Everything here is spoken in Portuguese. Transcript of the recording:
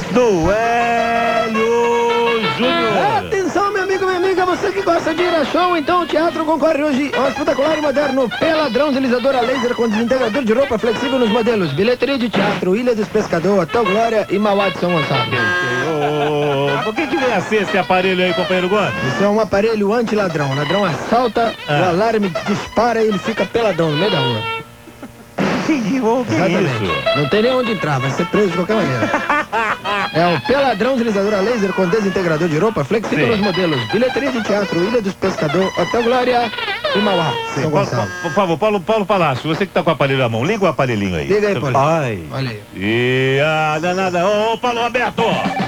do Hélio Júnior. Atenção, meu amigo, minha amiga, você que gosta de ir a show, então o teatro concorre hoje ao espetacular e moderno Peladrão deslizador a laser com desintegrador de roupa flexível nos modelos bilheteria de teatro, Ilha dos Pescadores, Hotel Glória e Mauá de São Gonçalo. Por que vem assim esse aparelho aí, companheiro Gomes? Isso é um aparelho anti-ladrão. O ladrão assalta, o alarme dispara e ele fica peladão no meio da rua. Que isso? Não tem nem onde entrar, vai ser preso de qualquer maneira. É o Peladrão deslizador a laser com desintegrador de roupa flexível nos modelos bilheteria de teatro, Ilha dos Pescadores, Hotel Glória e Mauá. São Gonçalo. Por favor, Paulo Palácio, você que tá com o aparelho na mão, liga o aparelhinho aí. Liga aí, Paulo. Ai. Olha aí. E a danada. Ô, Paulo Roberto!